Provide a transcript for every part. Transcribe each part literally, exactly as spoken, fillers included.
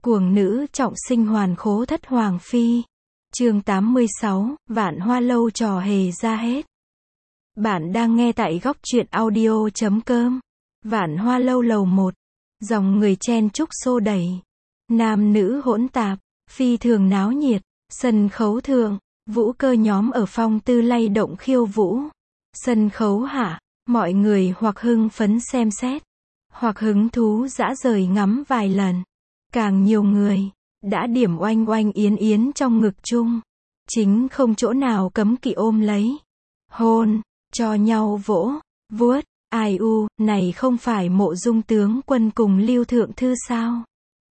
Cuồng nữ trọng sinh hoàn khố thất hoàng phi. Chương tám mươi sáu, Vạn Hoa Lâu trò hề ra hết. Bạn đang nghe tại góc truyện audio chấm com. Vạn Hoa Lâu lầu một. Dòng người chen chúc xô đẩy. Nam nữ hỗn tạp, phi thường náo nhiệt. Sân khấu thượng, vũ cơ nhóm ở phong tư lay động khiêu vũ. Sân khấu hạ, mọi người hoặc hưng phấn xem xét, hoặc hứng thú dã rời ngắm vài lần. Càng nhiều người đã điểm oanh oanh yến yến trong ngực chung, chính không chỗ nào cấm kỵ ôm lấy, hôn, cho nhau vỗ, vuốt, ai u, này không phải Mộ Dung tướng quân cùng Lưu thượng thư sao?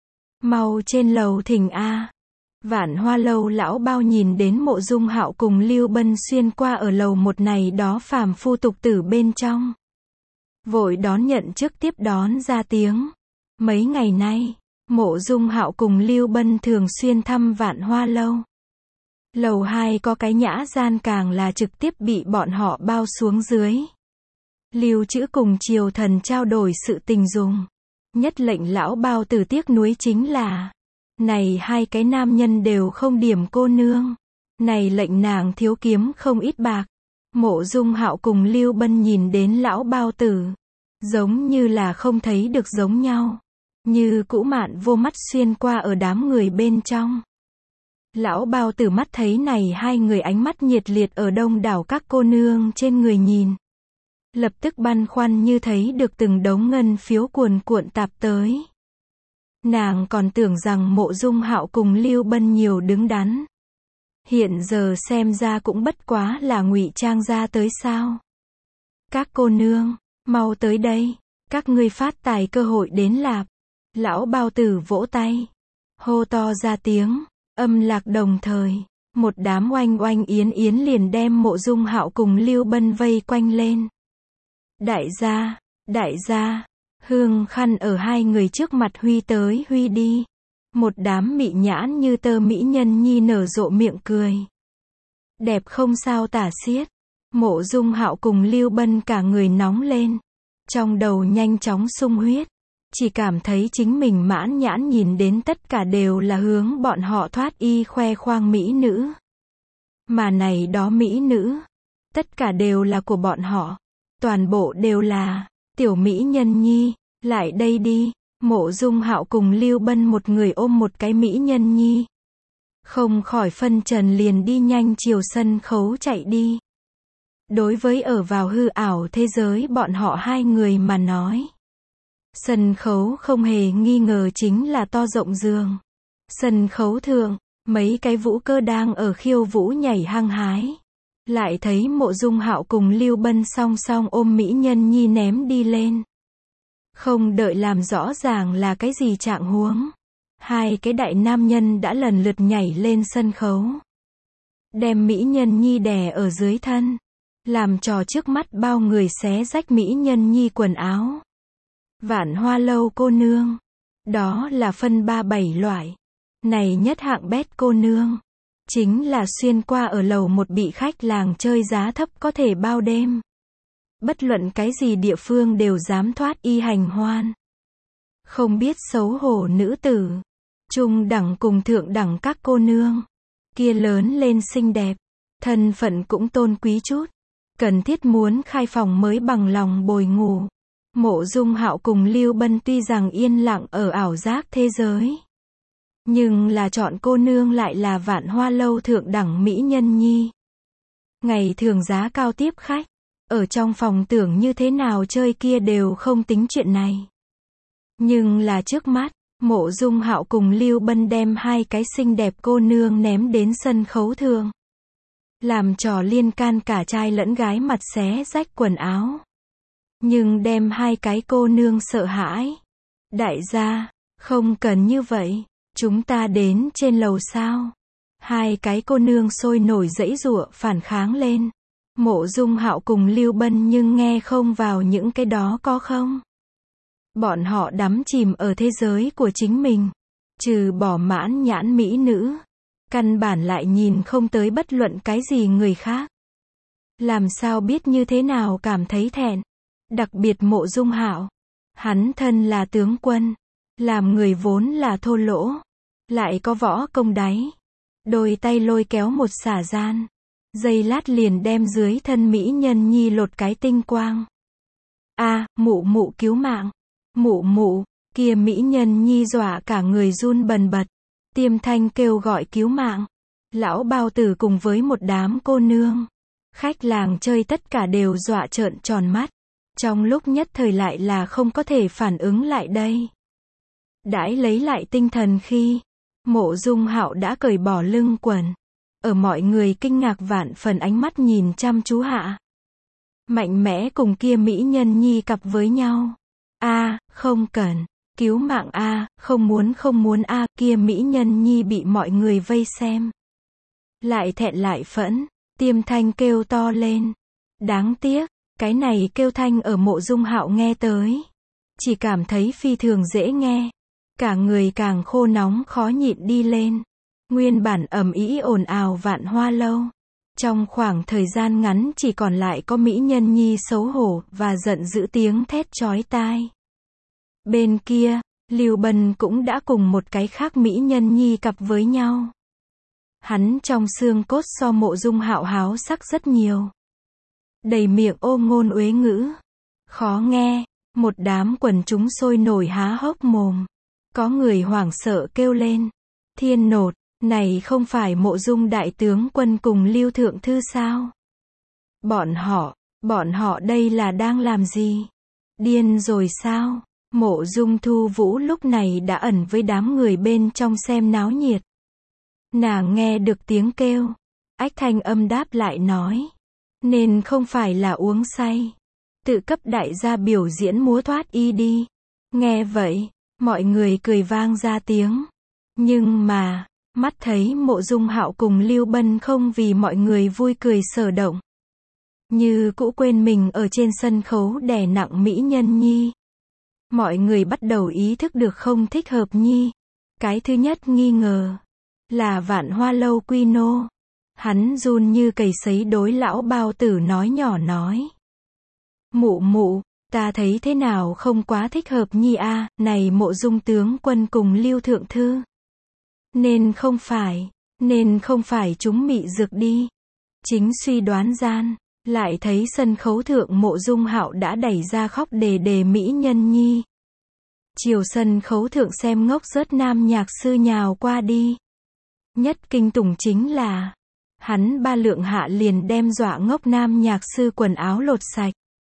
Mau trên lầu thỉnh a. Vạn Hoa Lâu lão bao nhìn đến Mộ Dung Hạo cùng Lưu Bân xuyên qua ở lầu một này đó phàm phu tục tử bên trong, vội đón nhận trước tiếp đón ra tiếng. Mấy ngày nay, Mộ Dung Hạo cùng Lưu Bân thường xuyên thăm Vạn Hoa Lâu. Lầu hai có cái nhã gian càng là trực tiếp bị bọn họ bao xuống dưới. Lưu Trữ cùng Triều Thần trao đổi sự tình dùng. Nhất lệnh lão bao tử tiếc nuối chính là, này hai cái nam nhân đều không điểm cô nương. Này lệnh nàng thiếu kiếm không ít bạc. Mộ Dung Hạo cùng Lưu Bân nhìn đến lão bao tử, giống như là không thấy được giống nhau. Như cũ mạn vô mắt xuyên qua ở đám người bên trong. Lão bao tử mắt thấy này hai người ánh mắt nhiệt liệt ở đông đảo các cô nương trên người nhìn. Lập tức băn khoăn như thấy được từng đống ngân phiếu cuồn cuộn tạp tới. Nàng còn tưởng rằng Mộ Dung Hạo cùng Lưu Bân nhiều đứng đắn. Hiện giờ xem ra cũng bất quá là ngụy trang ra tới sao. Các cô nương, mau tới đây, các ngươi phát tài cơ hội đến lạp. Lão bao tử vỗ tay, hô to ra tiếng, âm lạc đồng thời, một đám oanh oanh yến yến liền đem Mộ Dung Hạo cùng Lưu Bân vây quanh lên. Đại gia, đại gia, hương khăn ở hai người trước mặt huy tới huy đi. Một đám mị nhãn như tơ mỹ nhân nhi nở rộ miệng cười. Đẹp không sao tả xiết. Mộ Dung Hạo cùng Lưu Bân cả người nóng lên. Trong đầu nhanh chóng sung huyết. Chỉ cảm thấy chính mình mãn nhãn nhìn đến tất cả đều là hướng bọn họ thoát y khoe khoang mỹ nữ. Mà này đó mỹ nữ, tất cả đều là của bọn họ. Toàn bộ đều là tiểu mỹ nhân nhi, lại đây đi. Mộ Dung Hạo cùng Lưu Bân một người ôm một cái mỹ nhân nhi. Không khỏi phân trần liền đi nhanh chiều sân khấu chạy đi. Đối với ở vào hư ảo thế giới bọn họ hai người mà nói, sân khấu không hề nghi ngờ chính là to rộng giường. Sân khấu thượng, mấy cái vũ cơ đang ở khiêu vũ nhảy hăng hái. Lại thấy Mộ Dung Hạo cùng Lưu Bân song song ôm mỹ nhân nhi ném đi lên. Không đợi làm rõ ràng là cái gì trạng huống, hai cái đại nam nhân đã lần lượt nhảy lên sân khấu, đem mỹ nhân nhi đè ở dưới thân, làm trò trước mắt bao người xé rách mỹ nhân nhi quần áo. Vạn Hoa Lâu cô nương, đó là phân ba bảy loại. Này nhất hạng bét cô nương, chính là xuyên qua ở lầu một bị khách làng chơi giá thấp có thể bao đêm. Bất luận cái gì địa phương đều dám thoát y hành hoan. Không biết xấu hổ nữ tử, trung đẳng cùng thượng đẳng các cô nương, kia lớn lên xinh đẹp, thân phận cũng tôn quý chút, cần thiết muốn khai phòng mới bằng lòng bồi ngủ. Mộ Dung Hạo cùng Lưu Bân tuy rằng yên lặng ở ảo giác thế giới, nhưng là chọn cô nương lại là Vạn Hoa Lâu thượng đẳng mỹ nhân nhi. Ngày thường giá cao tiếp khách, ở trong phòng tưởng như thế nào chơi kia đều không tính chuyện này. Nhưng là trước mắt, Mộ Dung Hạo cùng Lưu Bân đem hai cái xinh đẹp cô nương ném đến sân khấu thượng, làm trò liên can cả trai lẫn gái mặt xé rách quần áo. Nhưng đem hai cái cô nương sợ hãi. Đại gia, không cần như vậy, chúng ta đến trên lầu sao? Hai cái cô nương sôi nổi giãy giụa phản kháng lên. Mộ Dung Hạo cùng Lưu Bân nhưng nghe không vào những cái đó có không? Bọn họ đắm chìm ở thế giới của chính mình, trừ bỏ mãn nhãn mỹ nữ, căn bản lại nhìn không tới bất luận cái gì người khác. Làm sao biết như thế nào cảm thấy thẹn? Đặc biệt Mộ Dung Hạo, hắn thân là tướng quân, Làm người vốn là thô lỗ, lại có võ công đáy. Đôi tay lôi kéo một xả gian. Giây lát liền đem dưới thân mỹ nhân nhi lột cái tinh quang. A, mụ mụ cứu mạng. Mụ mụ, kia mỹ nhân nhi dọa cả người run bần bật. Tiêm thanh kêu gọi cứu mạng. Lão bao tử cùng với một đám cô nương. Khách làng chơi tất cả đều dọa trợn tròn mắt. Trong lúc nhất thời lại là không có thể phản ứng lại đây. Đãi lấy lại tinh thần khi Mộ Dung Hạo đã cởi bỏ lưng quần. Ở mọi người kinh ngạc vạn phần ánh mắt nhìn chăm chú hạ. Mạnh mẽ cùng kia mỹ nhân nhi cặp với nhau. A, không cần. Cứu mạng A, không muốn không muốn A, kia mỹ nhân nhi bị mọi người vây xem. Lại thẹn lại phẫn, tiêm thanh kêu to lên. Đáng tiếc, cái này kêu thanh ở Mộ Dung Hạo nghe tới. Chỉ cảm thấy phi thường dễ nghe. Cả người càng khô nóng khó nhịn đi lên. Nguyên bản ầm ĩ ồn ào Vạn Hoa Lâu. Trong khoảng thời gian ngắn chỉ còn lại có mỹ nhân nhi xấu hổ và giận dữ tiếng thét chói tai. Bên kia, Lưu Bân cũng đã cùng một cái khác mỹ nhân nhi cặp với nhau. Hắn trong xương cốt so Mộ Dung Hạo háo sắc rất nhiều. Đầy miệng ô ngôn uế ngữ. Khó nghe, một đám quần chúng sôi nổi há hốc mồm. Có người hoảng sợ kêu lên. Thiên nột, này không phải Mộ Dung đại tướng quân cùng Lưu thượng thư sao? Bọn họ, bọn họ đây là đang làm gì? Điên rồi sao? Mộ Dung Thu Vũ lúc này đã ẩn với đám người bên trong xem náo nhiệt. Nàng nghe được tiếng kêu. Ách thanh âm đáp lại nói. Nên không phải là uống say. Tự cấp đại gia biểu diễn múa thoát y đi. Nghe vậy, mọi người cười vang ra tiếng. Nhưng mà, mắt thấy Mộ Dung Hạo cùng Lưu Bân không vì mọi người vui cười sở động. Như cũ quên mình ở trên sân khấu đè nặng mỹ nhân nhi. Mọi người bắt đầu ý thức được không thích hợp nhi. Cái thứ nhất nghi ngờ là Vạn Hoa Lâu Quy Nô. Hắn run như cầy sấy đối lão bao tử nói nhỏ nói. Mụ mụ, ta thấy thế nào không quá thích hợp nhi a, à, này Mộ Dung tướng quân cùng Lưu thượng thư. Nên không phải, nên không phải chúng mị dược đi. Chính suy đoán gian, lại thấy sân khấu thượng Mộ Dung Hạo đã đẩy ra khóc đề đề mỹ nhân nhi. Chiều sân khấu thượng xem ngốc rớt nam nhạc sư nhào qua đi. Nhất kinh tủng chính là, hắn ba lượng hạ liền đem dọa ngốc nam nhạc sư quần áo lột sạch.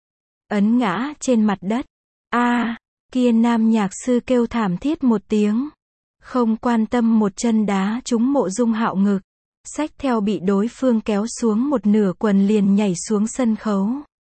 Ấn ngã trên mặt đất. A, à, kia nam nhạc sư kêu thảm thiết một tiếng. Không quan tâm một chân đá trúng Mộ Dung Hạo ngực. Xách theo bị đối phương kéo xuống một nửa quần liền nhảy xuống sân khấu.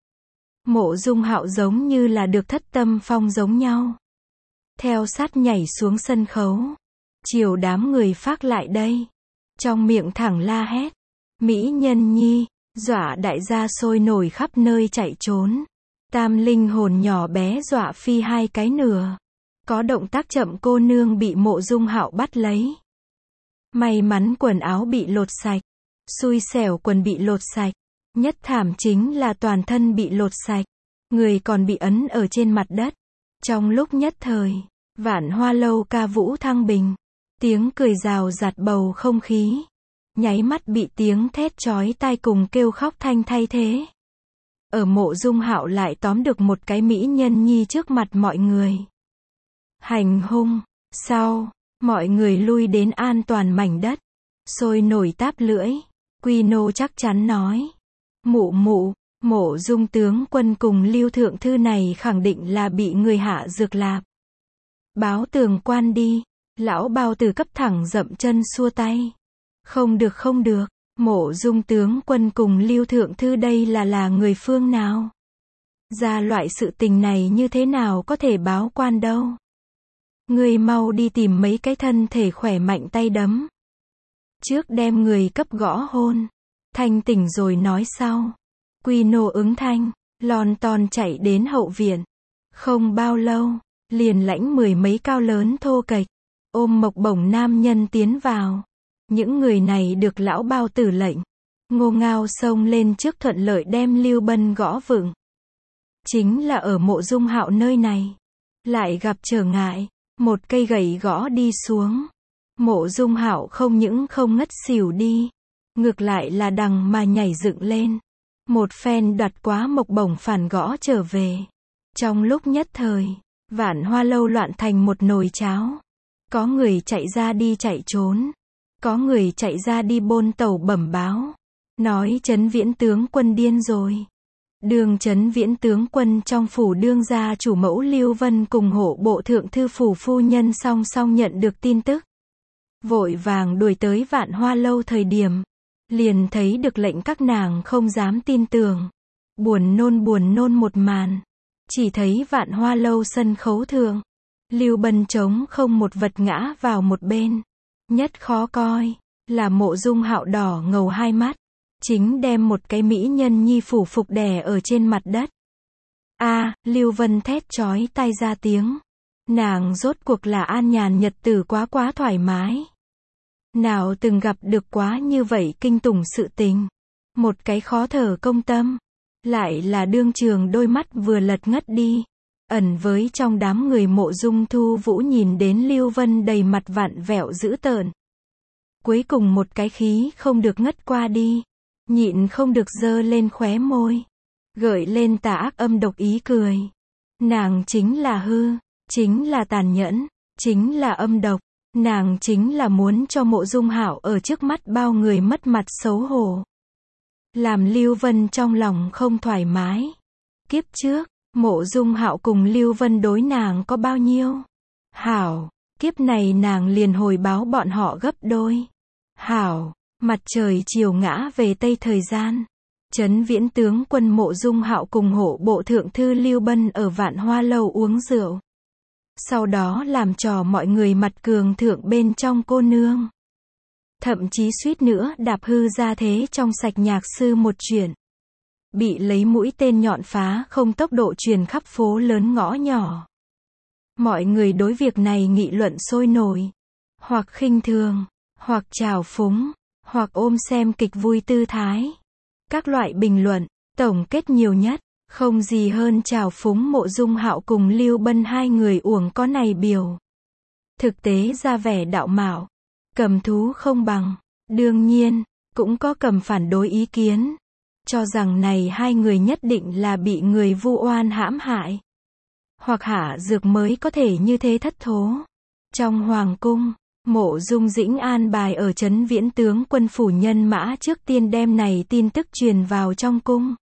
Mộ Dung Hạo giống như là được thất tâm phong giống nhau. Theo sát nhảy xuống sân khấu. Chiều đám người phác lại đây. Trong miệng thẳng la hét. Mỹ nhân nhi, dọa đại gia sôi nổi khắp nơi chạy trốn. Tam linh hồn nhỏ bé dọa phi hai cái nửa. Có động tác chậm cô nương bị Mộ Dung Hạo bắt lấy. May mắn quần áo bị lột sạch. Xui xẻo quần bị lột sạch. Nhất thảm chính là toàn thân bị lột sạch. Người còn bị ấn ở trên mặt đất. Trong lúc nhất thời, Vạn Hoa Lâu ca vũ thăng bình. Tiếng cười rào rạt bầu không khí. Nháy mắt bị tiếng thét chói tai cùng kêu khóc thanh thay thế. Ở Mộ Dung Hạo lại tóm được một cái mỹ nhân nhi trước mặt mọi người. Hành hung. Sau, mọi người lui đến an toàn mảnh đất. Sôi nổi táp lưỡi. Quy Nô chắc chắn nói. Mụ mụ, Mộ Dung tướng quân cùng Lưu thượng thư này khẳng định là bị người hạ dược lạp. Báo tường quan đi. Lão bao tử cấp thẳng dậm chân xua tay. Không được không được. Mộ Dung tướng quân cùng Lưu thượng thư đây là là người phương nào? Ra loại sự tình này như thế nào có thể báo quan đâu? Người mau đi tìm mấy cái thân thể khỏe mạnh tay đấm. Trước đem người cấp gõ hôn. Thanh tỉnh rồi nói sau. Quy Nô ứng thanh, lon ton chạy đến hậu viện. Không bao lâu, liền lãnh mười mấy cao lớn thô kệch, ôm mộc bổng nam nhân tiến vào. Những người này được lão bao tử lệnh. Ngô Ngao xông lên trước thuận lợi đem Lưu Bân gõ vựng. Chính là ở Mộ Dung Hạo nơi này. Lại gặp trở ngại. Một cây gậy gõ đi xuống. Mộ Dung Hạo không những không ngất xỉu đi, ngược lại là đằng mà nhảy dựng lên. Một phen đoạt quá mộc bổng phản gõ trở về. Trong lúc nhất thời, Vạn Hoa Lâu loạn thành một nồi cháo. Có người chạy ra đi chạy trốn. Có người chạy ra đi bôn tàu bẩm báo. Nói Trấn Viễn tướng quân điên rồi. Đường Trấn Viễn tướng quân trong phủ đương gia chủ mẫu Lưu Vân cùng hộ bộ thượng thư phủ phu nhân song song nhận được tin tức. Vội vàng đuổi tới Vạn Hoa Lâu thời điểm. Liền thấy được lệnh các nàng không dám tin tưởng. Buồn nôn buồn nôn một màn. Chỉ thấy Vạn Hoa Lâu sân khấu thượng. Lưu Bân trống không một vật ngã vào một bên. Nhất khó coi, là Mộ Dung Hạo đỏ ngầu hai mắt. Chính đem một cái mỹ nhân nhi phủ phục đè ở trên mặt đất. A, Lưu Vân thét chói tai ra tiếng. Nàng rốt cuộc là an nhàn nhật tử quá quá thoải mái. Nào từng gặp được quá như vậy kinh tủng sự tình. Một cái khó thở công tâm. Lại là đương trường đôi mắt vừa lật ngất đi. Ẩn với trong đám người Mộ Dung Thu Vũ nhìn đến Lưu Vân đầy mặt vặn vẹo dữ tợn. Cuối cùng một cái khí không được ngất qua đi. Nhịn không được giơ lên khóe môi. Gợi lên tà ác âm độc ý cười. Nàng chính là hư. Chính là tàn nhẫn. Chính là âm độc. Nàng chính là muốn cho Mộ Dung Hạo ở trước mắt bao người mất mặt xấu hổ. Làm Lưu Vân trong lòng không thoải mái. Kiếp trước, Mộ Dung Hạo cùng Lưu Vân đối nàng có bao nhiêu? Hảo, kiếp này nàng liền hồi báo bọn họ gấp đôi. Hảo, mặt trời chiều ngã về tây thời gian. Trấn Viễn tướng quân Mộ Dung Hạo cùng hộ bộ thượng thư Lưu Bân ở Vạn Hoa Lâu uống rượu. Sau đó làm trò mọi người mặt cường thượng bên trong cô nương. Thậm chí suýt nữa đạp hư ra thế trong sạch nhạc sư một chuyện. Bị lấy mũi tên nhọn phá không tốc độ truyền khắp phố lớn ngõ nhỏ. Mọi người đối việc này nghị luận sôi nổi. Hoặc khinh thường, hoặc trào phúng, hoặc ôm xem kịch vui tư thái. Các loại bình luận, tổng kết nhiều nhất. Không gì hơn trào phúng Mộ Dung Hạo cùng Lưu Bân hai người uổng có này biểu. Thực tế ra vẻ đạo mạo. Cầm thú không bằng. Đương nhiên, cũng có cầm phản đối ý kiến. Cho rằng này hai người nhất định là bị người vu oan hãm hại. Hoặc hạ dược mới có thể như thế thất thố. Trong hoàng cung, Mộ Dung Dĩnh an bài ở Trấn Viễn tướng quân phủ nhân mã trước tiên đem này tin tức truyền vào trong cung.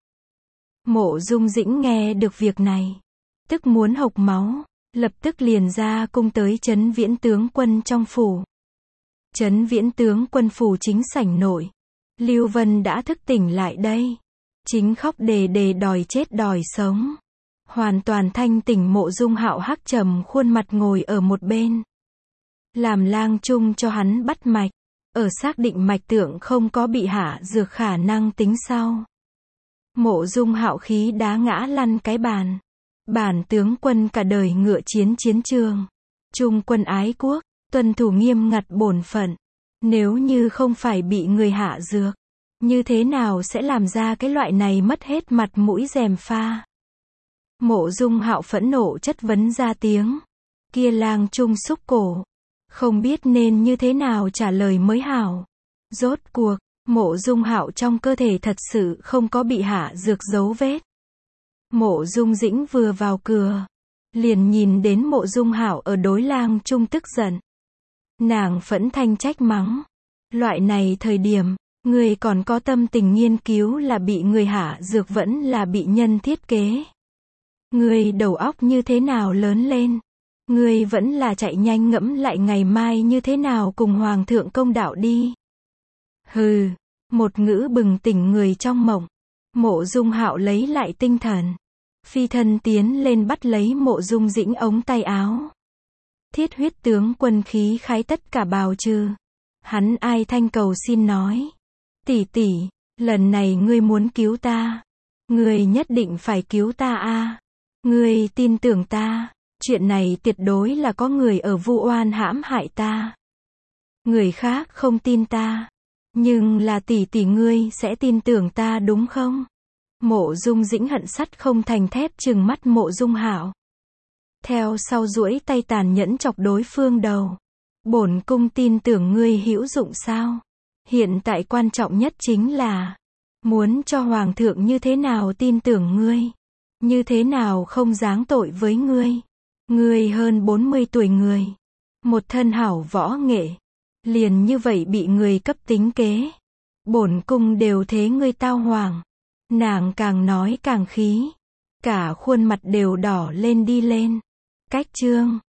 Mộ Dung Dĩnh nghe được việc này, tức muốn hộc máu, lập tức liền ra cung tới Trấn Viễn tướng quân trong phủ. Trấn Viễn tướng quân phủ chính sảnh nội, Lưu Vân đã thức tỉnh lại đây, chính khóc đề đề đòi chết đòi sống. Hoàn toàn thanh tỉnh Mộ Dung Hạo hắc trầm khuôn mặt ngồi ở một bên. Làm lang trung cho hắn bắt mạch, ở xác định mạch tượng không có bị hạ dược khả năng tính sau. Mộ Dung Hạo khí đá ngã lăn cái bàn. Bản tướng quân cả đời ngựa chiến chiến trường. Trung quân ái quốc, tuân thủ nghiêm ngặt bổn phận. Nếu như không phải bị người hạ dược, như thế nào sẽ làm ra cái loại này mất hết mặt mũi gièm pha. Mộ Dung Hạo phẫn nộ chất vấn ra tiếng. Kia lang trung xúc cổ. Không biết nên như thế nào trả lời mới hảo. Rốt cuộc, Mộ Dung Hạo trong cơ thể thật sự không có bị hạ dược dấu vết. Mộ Dung Dĩnh vừa vào cửa, liền nhìn đến Mộ Dung Hạo ở đối lang trung tức giận. Nàng phẫn thanh trách mắng. Loại này thời điểm, người còn có tâm tình nghiên cứu là bị người hạ dược vẫn là bị nhân thiết kế. Người đầu óc như thế nào lớn lên. Người vẫn là chạy nhanh ngẫm lại ngày mai như thế nào cùng Hoàng thượng công đạo đi. Hừ, một ngữ bừng tỉnh người trong mộng. Mộ Dung Hạo lấy lại tinh thần. Phi thân tiến lên bắt lấy Mộ Dung Dĩnh ống tay áo. Thiết huyết tướng quân khí khái tất cả bào trừ. Hắn ai thanh cầu xin nói. Tỷ tỷ, lần này ngươi muốn cứu ta. Ngươi nhất định phải cứu ta a. Ngươi tin tưởng ta. Chuyện này tuyệt đối là có người ở vu oan hãm hại ta. Người khác không tin ta. Nhưng là tỷ tỷ ngươi sẽ tin tưởng ta đúng không? Mộ Dung Dĩnh hận sắt không thành thép trừng mắt Mộ Dung Hạo. theo sau duỗi tay tàn nhẫn chọc đối phương đầu. Bổn cung tin tưởng ngươi hữu dụng sao? Hiện tại quan trọng nhất chính là muốn cho hoàng thượng như thế nào tin tưởng ngươi, như thế nào không giáng tội với ngươi. Ngươi hơn bốn mươi tuổi người, một thân hảo võ nghệ, liền như vậy bị người cấp tính kế. Bổn cung đều thế ngươi tao hoàng. Nàng càng nói càng khí, cả khuôn mặt đều đỏ lên đi lên. Cách chương